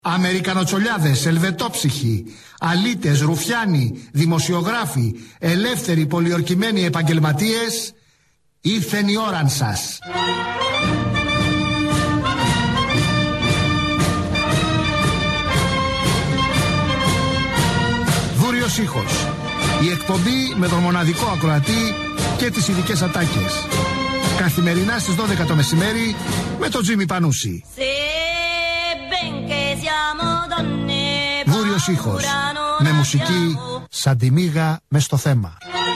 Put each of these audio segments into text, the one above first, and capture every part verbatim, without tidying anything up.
Αμερικανοτσολιάδες, ελβετόψυχοι, αλήτες, ρουφιάνοι, δημοσιογράφοι, ελεύθεροι πολιορκημένοι επαγγελματίες, ήρθεν η ώραν σας. Βούριος ήχος. Η εκπομπή με τον μοναδικό ακροατή και τις ειδικές ατάκες. Καθημερινά στις δώδεκα το μεσημέρι με τον Τζίμι Πανούση. Βούριος ήχος. Με μουσική σαν τη μύγα μες στο θέμα.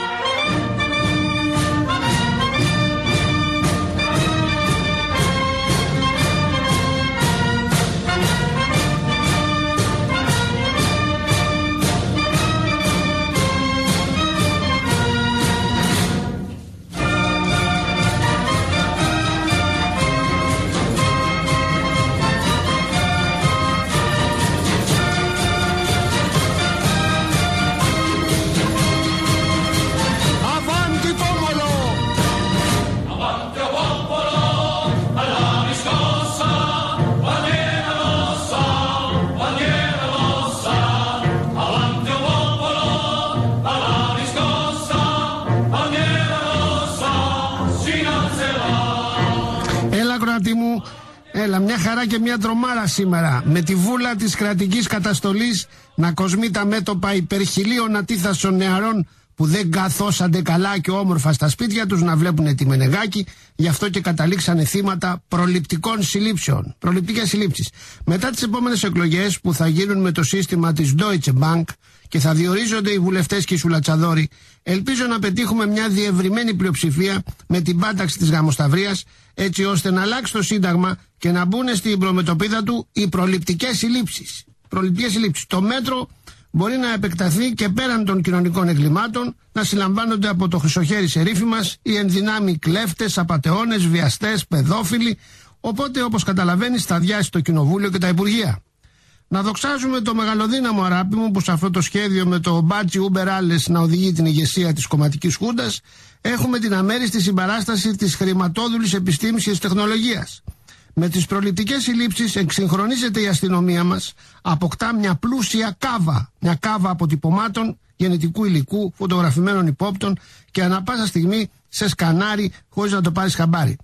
Έλα, μια χαρά και μια τρομάρα σήμερα. Με τη βούλα της κρατικής καταστολής να κοσμεί τα μέτωπα υπερχιλίων ατίθασων νεαρών που δεν καθόσανται καλά και όμορφα στα σπίτια τους να βλέπουνε τη Μενεγάκη. Γι' αυτό και καταλήξανε θύματα προληπτικών συλλήψεων. Προληπτικές συλλήψεις. Μετά τις επόμενες εκλογές που θα γίνουν με το σύστημα της Deutsche Bank και θα διορίζονται οι βουλευτές και οι σουλατσαδόροι, ελπίζω να πετύχουμε μια διευρυμένη πλειοψηφία με την πάταξη της γαμοσταυρίας, έτσι ώστε να αλλάξει το Σύνταγμα και να μπουν στην προμετωπίδα του οι προληπτικές συλλήψεις. Προληπτικές συλλήψεις. Το μέτρο μπορεί να επεκταθεί και πέραν των κοινωνικών εγκλημάτων, να συλλαμβάνονται από το χρυσοχέρι σερίφι μας οι ενδυνάμοι κλέφτες, απατεώνες, βιαστές, παιδόφιλοι. Οπότε, όπως καταλαβαίνεις, θα αδειάσει το Κοινοβούλιο και τα Υπουργεία. Να δοξάζουμε το μεγαλοδύναμο αράπη μου που σε αυτό το σχέδιο με το μπάτσι Ούμπερ Άλες να οδηγεί την ηγεσία της κομματικής χούντας, έχουμε την αμέριστη συμπαράσταση της χρηματόδουλης επιστήμης και της τεχνολογίας. Με τις προληπτικές συλλήψεις εξυγχρονίζεται η αστυνομία μας, αποκτά μια πλούσια κάβα, μια κάβα αποτυπωμάτων, γενετικού υλικού, φωτογραφημένων υπόπτων και ανά πάσα στιγμή σε σκανάρι χωρίς να το πάρεις χαμπάρι.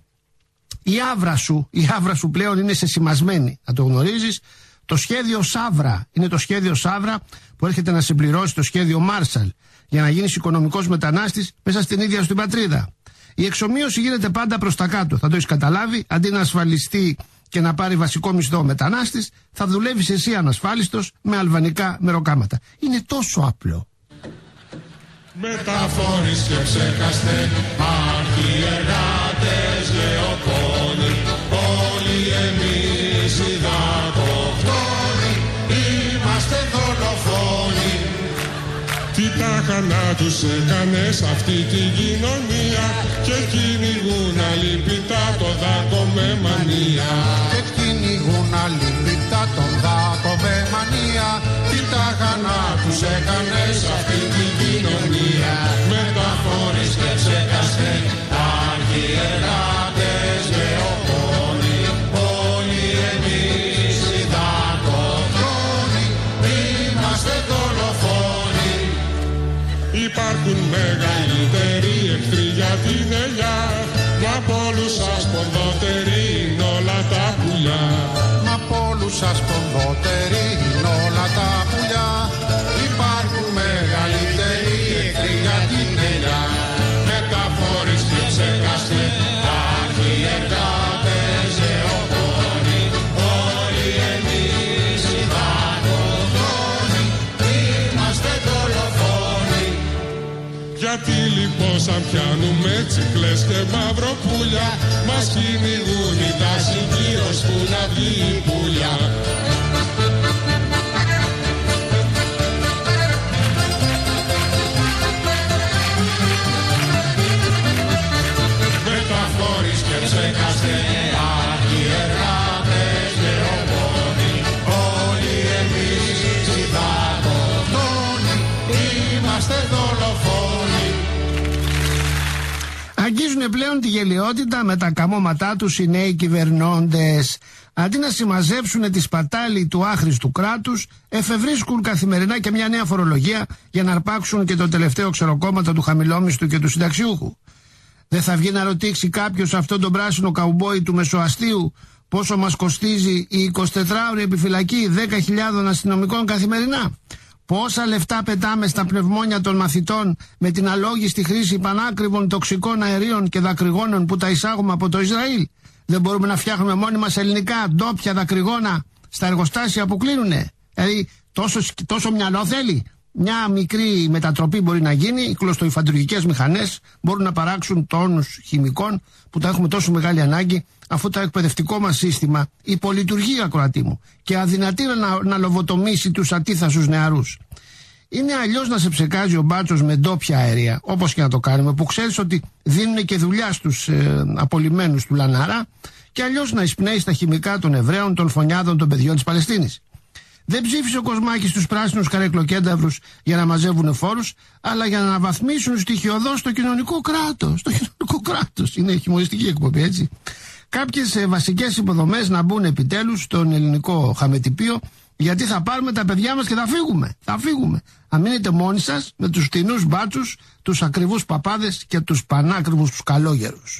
Η άβρα σου, η άβρα σου πλέον είναι σεσημασμένη, να το γνωρίζεις. Το σχέδιο Σαύρα είναι το σχέδιο Σαύρα που έρχεται να συμπληρώσει το σχέδιο Μάρσαλ για να γίνεις οικονομικός μετανάστης μέσα στην ίδια σου την πατρίδα. Η εξομοίωση γίνεται πάντα προς τα κάτω. Θα το έχεις καταλάβει. Αντί να ασφαλιστεί και να πάρει βασικό μισθό ο μετανάστης, θα δουλεύεις εσύ ανασφάλιστος με αλβανικά μεροκάματα. Είναι τόσο απλό. Μεταφορείς και ψεκάστε, αρχιεργάτες, λεωκόνοι, όλοι εμείς οι δακοκτόνοι, είμαστε δολοφόνοι. Τι τάχα να τους έκανες αυτή την κοινωνία και κυνηγούν αλίπητα το δάκο με μανία. Και κυνηγούν αλίπητα τον δάκο με μανία. Τι τάχα να τους έκανες αυτή την κοινωνία. Μεταφορείς και ψεκάστε, αρχιεργάτες, λεωκόνοι, όλοι εμείς οι δακοκτόνοι, είμαστε δολοφόνοι. Υπάρχουν μεγαλύτεροι εχθροί για την ελιά, μα απ' όλους σας ποδότεροι είναι όλα τα πουλιά. Μα απ' όλους σας ποδότεροι είναι όλα τα πουλιά. Υπάρχουν μεγαλύτεροι εχθροί για την ελιά. Μεταφορείς και ψεκάστε, αρχιεργάτες, λεωκόνοι, όλοι εμείς οι δακοκτόνοι, είμαστε δολοφόνοι. Γιατί λοιπόν σαν πιάνουμε τσικλές και μαυροπούλια, μας κυνηγούν οι τάσοι γύρω που να βγει η πουλιά. Μεταφορείς και ψεκάστε, αρχιεργάτες, λεωκόνοι, όλοι εμείς οι δακοκτόνοι, είμαστε δολοφόνοι. Αγγίζουν πλέον τη γελιότητα με τα καμώματά τους οι νέοι κυβερνώντες. Αντί να συμμαζέψουν τη σπατάλη του άχρηστου κράτους, εφευρίσκουν καθημερινά και μια νέα φορολογία για να αρπάξουν και το τελευταίο ξεροκόμματα του χαμηλόμισθου και του συνταξιούχου. Δεν θα βγει να ρωτήσει κάποιος αυτόν τον πράσινο καουμπόι του μεσοαστίου πόσο μας κοστίζει η εικοσιτετράωρη επιφυλακή δέκα χιλιάδων αστυνομικών καθημερινά? Πόσα λεφτά πετάμε στα πνευμόνια των μαθητών με την αλόγιστη χρήση πανάκριβων τοξικών αερίων και δακρυγόνων που τα εισάγουμε από το Ισραήλ? Δεν μπορούμε να φτιάχνουμε μόνοι μας ελληνικά ντόπια δακρυγόνα στα εργοστάσια που κλείνουνε? Δηλαδή τόσο, τόσο μυαλό θέλει? Μια μικρή μετατροπή μπορεί να γίνει, οι κλωστοϊφαντουργικές μηχανές μπορούν να παράξουν τόνους χημικών που τα έχουμε τόσο μεγάλη ανάγκη, αφού το εκπαιδευτικό μας σύστημα υπολειτουργεί, ακροατή μου, και αδυνατεί να, να λοβοτομήσει τους ατίθασους νεαρούς. Είναι αλλιώς να σε ψεκάζει ο μπάτσος με ντόπια αέρια, όπως και να το κάνουμε, που ξέρεις ότι δίνουν και δουλειά στους ε, απολυμμένους του Λανάρα, και αλλιώς να εισπνέει στα χημικά των Εβραίων, των φωνιάδων των παιδιών της Παλαιστίνης. Δεν ψήφισε ο Κοσμάκης τους πράσινους καρεκλοκένταυρους για να μαζεύουν φόρους, αλλά για να αναβαθμίσουν στοιχειωδώς το κοινωνικό κράτος. Το κοινωνικό κράτος. Είναι χιουμοριστική εκπομπή, έτσι. Κάποιες ε, βασικές υποδομές να μπουν επιτέλους στον ελληνικό χαμετυπίο, γιατί θα πάρουμε τα παιδιά μας και θα φύγουμε. Θα φύγουμε. Αν μείνετε μόνοι σας με τους φτηνούς μπάτσους, τους ακριβούς παπάδες και τους πανάκριβους τους καλόγερους.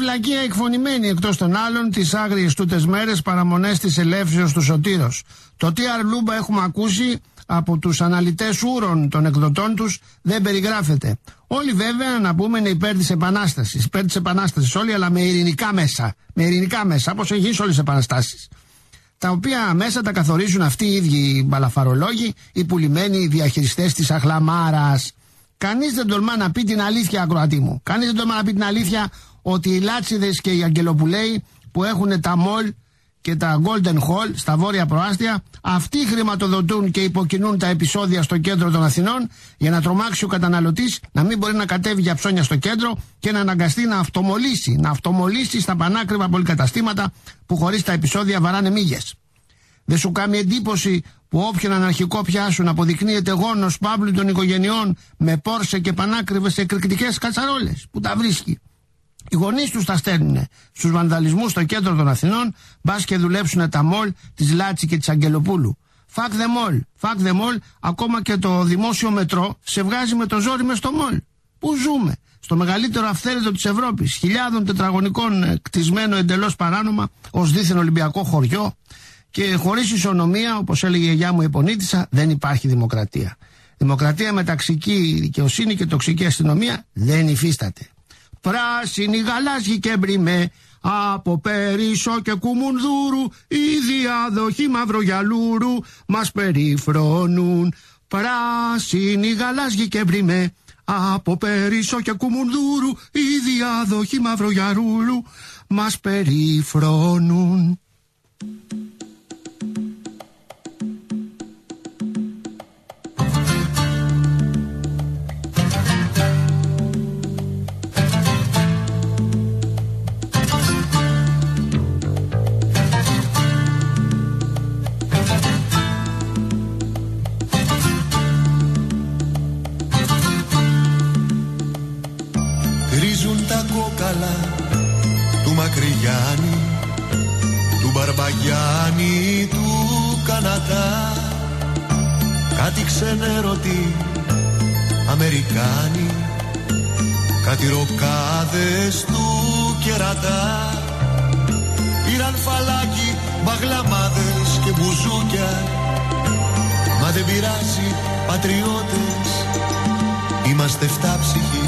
φυλακία εκφωνημένη εκτός των άλλων τις άγριες τούτες μέρες παραμονές της ελεύσεως του Σωτήρος. Το τι αρλούμπα έχουμε ακούσει από τους αναλυτές ούρων των εκδοτών τους δεν περιγράφεται. Όλοι βέβαια να πούμε είναι υπέρ της επανάστασης, υπέρ της επανάστασης όλοι, αλλά με ειρηνικά μέσα, με ειρηνικά μέσα, όπως έχει σε όλες τις επαναστάσεις. Τα οποία μέσα τα καθορίζουν αυτοί οι ίδιοι οι μπαλαφαρολόγοι, οι πουλημένοι διαχειριστές της αχλαμάρας. Κανείς δεν τολμά να πει την αλήθεια, ακροατή μου. Κανείς δεν τολμά να πει την αλήθεια ότι οι Λάτσιδες και οι Αγγελοπουλέοι που έχουν τα μολ και τα Golden Hall στα βόρεια προάστια, αυτοί χρηματοδοτούν και υποκινούν τα επεισόδια στο κέντρο των Αθηνών για να τρομάξει ο καταναλωτής να μην μπορεί να κατέβει για ψώνια στο κέντρο και να αναγκαστεί να αυτομολύσει, να αυτομολύσει στα πανάκριβα πολυκαταστήματα που χωρίς τα επεισόδια βαράνε μύγες. Δεν σου κάνει εντύπωση που όποιον αναρχικό πιάσουν αποδεικνύεται γόνος Παύλου των οικογενειών με πόρσε και πανάκριβες εκρηκτικές κατσαρόλες που τα βρίσκει. Οι γονείς τους τα στέλνουν στους βανδαλισμούς στο κέντρο των Αθηνών, μπας και δουλέψουν τα μολ της Λάτση και της Αγγελοπούλου. Fuck them all, fuck them all, ακόμα και το δημόσιο μετρό σε βγάζει με το ζόρι μες στο μολ. Πού ζούμε? Στο μεγαλύτερο αυθαίρετο της Ευρώπης, χιλιάδων τετραγωνικών κτισμένο εντελώς παράνομα ως δίθεν Ολυμπιακό χωριό, και χωρίς ισονομία, όπως έλεγε η γιαγιά μου η Επονίτισσα, δεν υπάρχει δημοκρατία. Δημοκρατία με ταξική δικαιοσύνη και τοξική αστυνομία δεν υφίσταται. Πράσινη, γαλάζιοι και μπριμέ, από Περισσό και Κουμουνδούρου, οι διάδοχοι μαυρογιαλούρου μας περιφρονούν. Πράσινη, γαλάζιοι και μπριμέ, από Περισσό και Κουμουνδούρου, οι διάδοχοι μαυρογιαλούρου μας περιφρονούν. Του Μακρυγιάννη, του Μπαρμπαγιάννη, του Κανατά, κάτι ξενέρωτοι Αμερικάνοι, κάτι ροκάδες του Κερατά. Πήραν φαλάκι, μπαγλαμάδες και μπουζούκια, μα δεν πειράζει πατριώτες, είμαστε φτάψυχοι.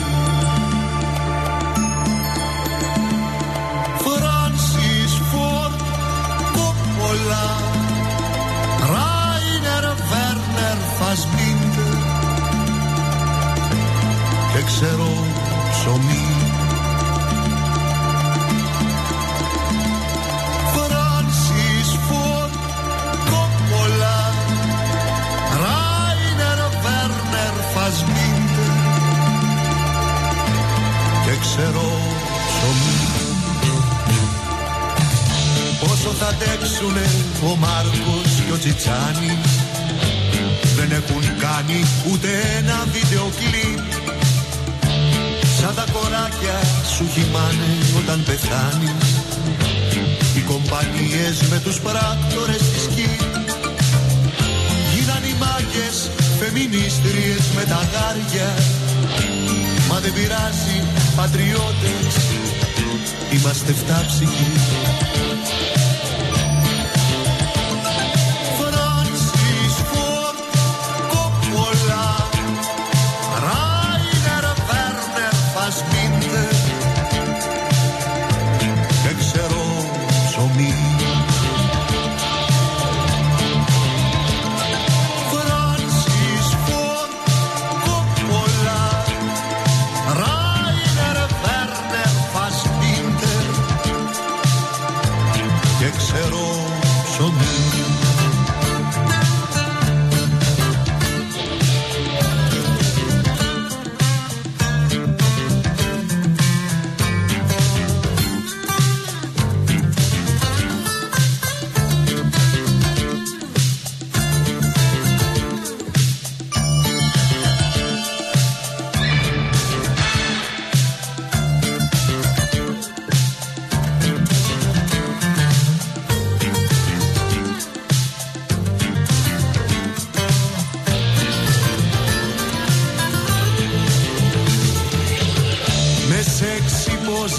Ράινερ Βέρνερ Φασμπίντερ και ξέρω ψωμί. Φράνσις Φόρντ Κόπολα, Ράινερ Βέρνερ Φασμπίντερ και ξέρω ψωμί. Πόσο θα αντέξουνε ο Μάρκος και ο Τσιτσάνης, δεν έχουν κάνει ούτε ένα βίντεο κλιπ. Σαν τα κοράκια σου χυμάνε όταν πεθάνεις, οι κομπανίες με τους πράκτορες της ΚΙ. Γίναν οι μάγκες φεμινίστριες με τα γάρια, μα δεν πειράζει πατριώτες, είμαστε φτάψυχοι.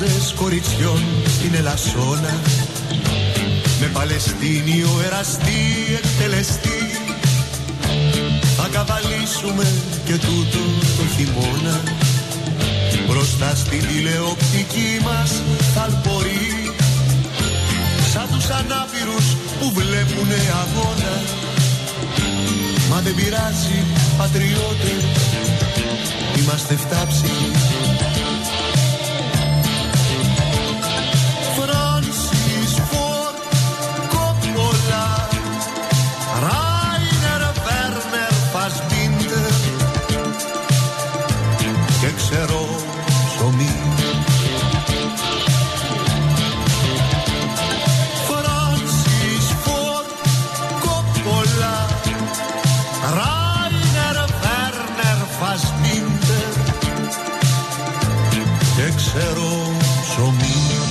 μάζες κοριτσιών στην Ελασσόνα, με Παλαιστίνιο εραστή εκτελεστή, θα καβαλήσουμε και τούτο το χειμώνα, μπροστά στην τηλεοπτική μας θαλπορεί, σαν τους ανάπηρους που βλέπουνε αγώνα. Μα δεν πειράζει πατριώτες, είμαστε φτάψυχοι. Φράνσις Φορντ Κόπολα, Ράινερ Βέρνερ Φασμπίντερ και ξέρω ψωμί. Φράνσις Φορντ Κόπολα, Ράινερ Βέρνερ Φασμπίντερ και ξέρω ψωμί.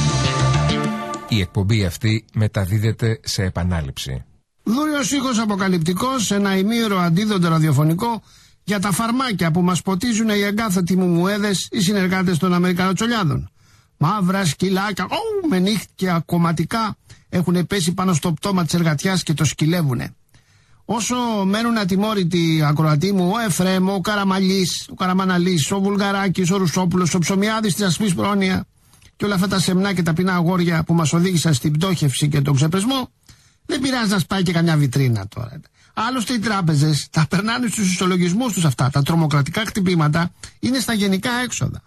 Η εκπομπή αυτή μεταδίδεται σε επανάληψη. Δούριος ήχος αποκαλυπτικός, ένα ημίωρο αντίδοτο ραδιοφωνικό για τα φαρμάκια που μας ποτίζουν οι εγκάθετοι μουμουέδες, οι συνεργάτες των Αμερικανοτσολιάδων. Μαύρα σκυλάκια, ου, με νύχτια κομματικά, έχουν πέσει πάνω στο πτώμα της εργατιάς και το σκυλεύουνε. Όσο μένουν ατιμόρυτοι ακροατοί μου, ο Εφραίμ, ο Καραμαλής, ο Καραμαναλής, ο Βουλγαράκης, ο Ρουσόπουλος, ο Ψωμιάδης της Ασπής Πρόνοια και όλα αυτά τα σεμνά και ταπεινά αγόρια που μας οδήγησαν στην πτώχευση και τον ξεπεσμό, δεν πειράζει να σπάει και καμιά βιτρίνα τώρα. Άλλωστε οι τράπεζες τα περνάνε στους ισολογισμούς τους αυτά. Τα τρομοκρατικά χτυπήματα είναι στα γενικά έξοδα.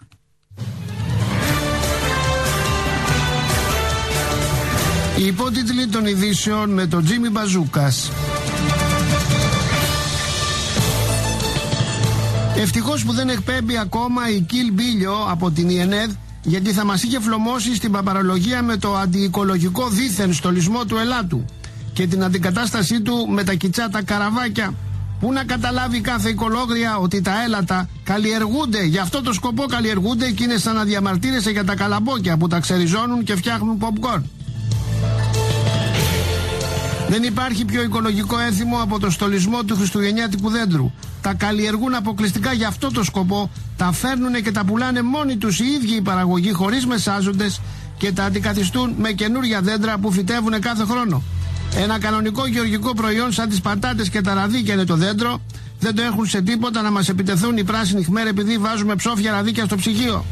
Οι υπότιτλοι των ειδήσεων με τον Τζίμι Μπαζούκας. Ευτυχώς που δεν εκπέμπει ακόμα η Κιλ Μπίλιο από την ι εν ι ντι, γιατί θα μας είχε φλωμώσει στην παπαρολογία με το αντιοικολογικό δίθεν στολισμό του ελάτου και την αντικατάστασή του με τα κιτσάτα καραβάκια. Πού να καταλάβει κάθε οικολόγρια ότι τα έλατα καλλιεργούνται, για αυτό το σκοπό καλλιεργούνται και είναι σαν να διαμαρτύρεσαι για τα καλαμπόκια που τα ξεριζώνουν και φτιάχνουν popcorn. Δεν υπάρχει πιο οικολογικό έθιμο από το στολισμό του χριστουγεννιάτικου δέντρου. Τα καλλιεργούν αποκλειστικά για αυτό το σκοπό, τα φέρνουνε και τα πουλάνε μόνοι τους οι ίδιοι οι παραγωγοί χωρίς μεσάζοντες και τα αντικαθιστούν με καινούρια δέντρα που φυτεύουν κάθε χρόνο. Ένα κανονικό γεωργικό προϊόν σαν τις πατάτες και τα ραδίκια είναι το δέντρο. Δεν το έχουν σε τίποτα να μας επιτεθούν οι πράσινοι χμέρ επειδή βάζουμε ψόφια ραδίκια στο ψυγείο.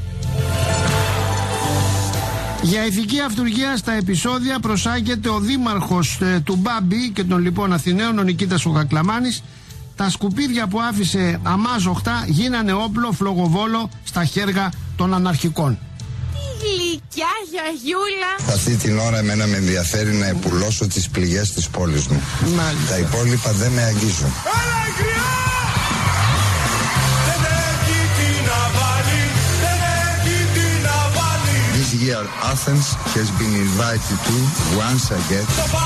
Για ηθική αυτουργία στα επεισόδια προσάγεται ο δήμαρχος ε, του Μπάμπη και των λοιπόν Αθηναίων, ο Νικήτας ο Κακλαμάνης. Τα σκουπίδια που άφησε αμάζοχτα γίνανε όπλο φλογοβόλο στα χέρια των αναρχικών. Γλυκιά γιαγιούλα. Αυτή την ώρα εμένα με ενδιαφέρει να επουλώσω τις πληγές της πόλης μου. Μάλιστα. Τα υπόλοιπα δεν με αγγίζουν. This year Athens has been invited to once again.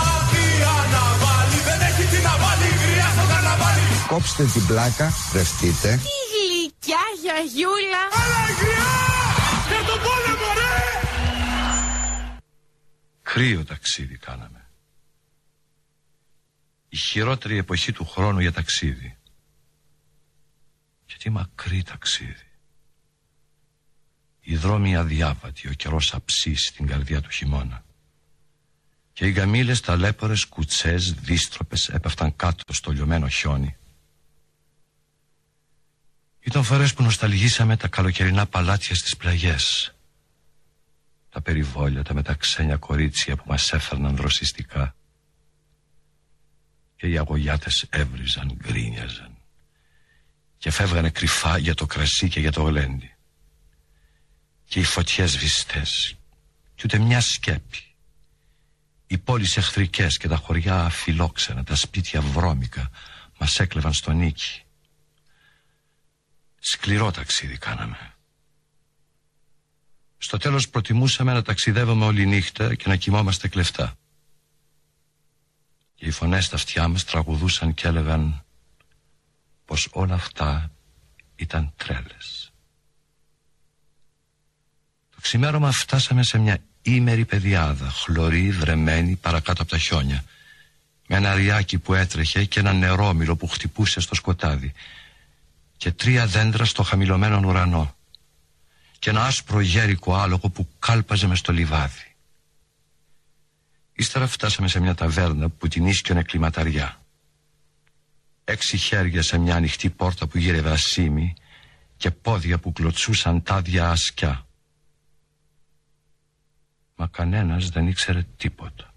Κόψτε την πλάκα, ρευτείτε. Τι γλυκιά γιαγιούλα. Για τον πόλεμο, ρε! Κρύο ταξίδι κάναμε. Η χειρότερη εποχή του χρόνου για ταξίδι. Και τι μακρύ ταξίδι. Οι δρόμοι αδιάβατοι, ο καιρός αψής στην καρδιά του χειμώνα. Και οι γκαμίλες ταλέπορες, κουτσές, δύστροπες έπεφταν κάτω στο λιωμένο χιόνι. Ήταν φορές που νοσταλγήσαμε τα καλοκαιρινά παλάτια στις πλαγιές. Τα περιβόλια, τα μεταξένια κορίτσια που μας έφερναν δροσιστικά. Και οι αγωγιάτες έβριζαν, γκρίνιαζαν. Και φεύγανε κρυφά για το κρασί και για το γλέντι. Και οι φωτιές βυστές, κι ούτε μια σκέπη. Οι πόλεις εχθρικές και τα χωριά φιλόξενα, τα σπίτια βρώμικα, μας έκλεβαν στο νίκη. Σκληρό ταξίδι κάναμε. Στο τέλος προτιμούσαμε να ταξιδεύουμε όλη νύχτα και να κοιμόμαστε κλεφτά. Και οι φωνές στα αυτιά μας τραγουδούσαν και έλεγαν πως όλα αυτά ήταν τρέλες. Το ξημέρωμα φτάσαμε σε μια ήμερη πεδιάδα, χλωρή, βρεμένη παρακάτω από τα χιόνια, με ένα ριάκι που έτρεχε και ένα νερόμυλο που χτυπούσε στο σκοτάδι και τρία δέντρα στο χαμηλωμένο ουρανό και ένα άσπρο γέρικο άλογο που κάλπαζε μες στο λιβάδι. Ύστερα φτάσαμε σε μια ταβέρνα που την ίσκιονε κλιματαριά. Έξι χέρια σε μια ανοιχτή πόρτα που γύρευε ασήμι και πόδια που κλωτσούσαν τάδια ασκιά. Μα κανένας δεν ήξερε τίποτα.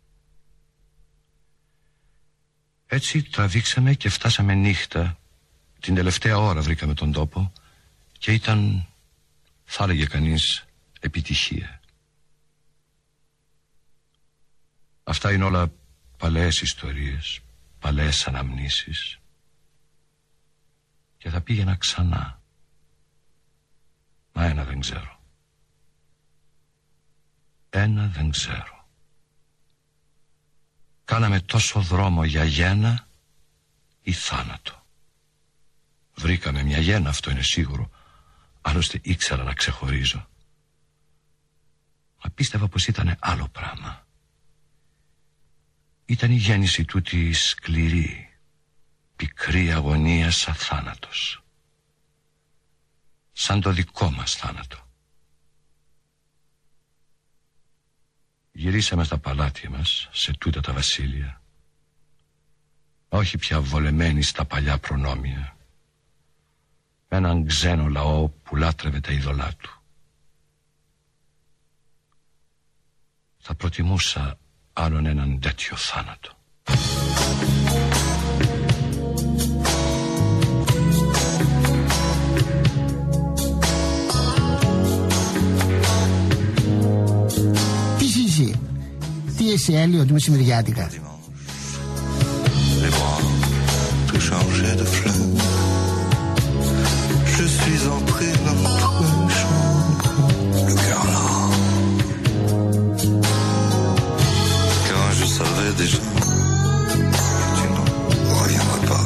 Έτσι τραβήξαμε και φτάσαμε νύχτα. Την τελευταία ώρα βρήκαμε τον τόπο και ήταν, θα έλεγε κανείς, επιτυχία. Αυτά είναι όλα παλαιές ιστορίες, παλαιές αναμνήσεις. Και θα πήγαινα ξανά. Μα ένα δεν ξέρω. Ένα δεν ξέρω. Κάναμε τόσο δρόμο για γένα ή θάνατο. Βρήκαμε μια γένα, αυτό είναι σίγουρο. Άλλωστε ήξερα να ξεχωρίζω. Μα πίστευα πως ήταν άλλο πράγμα. Ήταν η γέννηση τούτη σκληρή, πικρή αγωνία σαν θάνατος. Σαν το δικό μας θάνατο. Γυρίσαμε στα παλάτια μας, σε τούτα τα βασίλεια. Όχι πια βολεμένοι στα παλιά προνόμια. Με έναν ξένο λαό που λάτρευε τα είδωλά του. Θα προτιμούσα άλλον έναν τέτοιο θάνατο. Τι είσαι, τι είσαι Έλιο, του μεσημεριάτικα. Je suis entré dans notre chambre, le cœur là, car je savais déjà que tu ne reviendrais pas.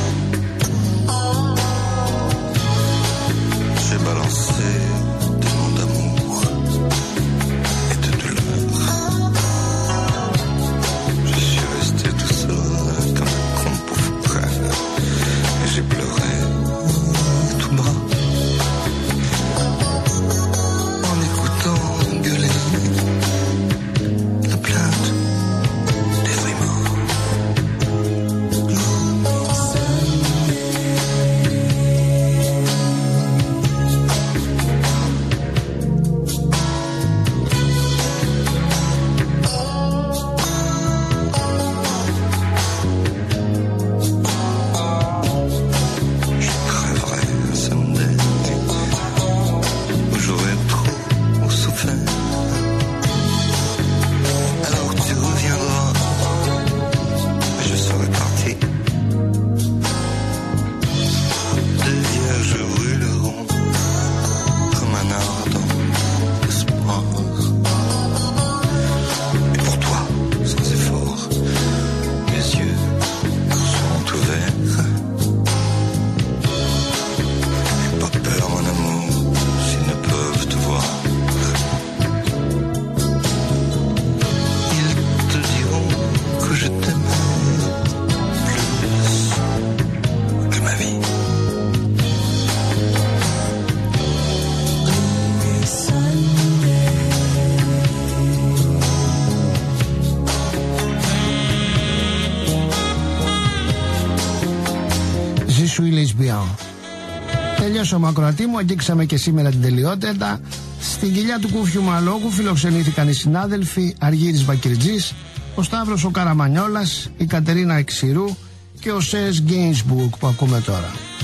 J'ai balancé des mots d'amour et de douleur. Je suis resté tout seul comme un pauvre frère et j'ai pleuré. En écoutant gueuler la plainte des frimants. Τελειώσαμε ακροατή μου, αγγίξαμε και σήμερα την τελειότητα. Στην κοιλιά του Κούφιου Μαλόγου φιλοξενήθηκαν οι συνάδελφοι Αργύρης Μπακυρτζής, ο Σταύρος ο Καραμανιόλας, η Κατερίνα Εξηρού και ο Σες Γκέινσμπουργκ που ακούμε τώρα.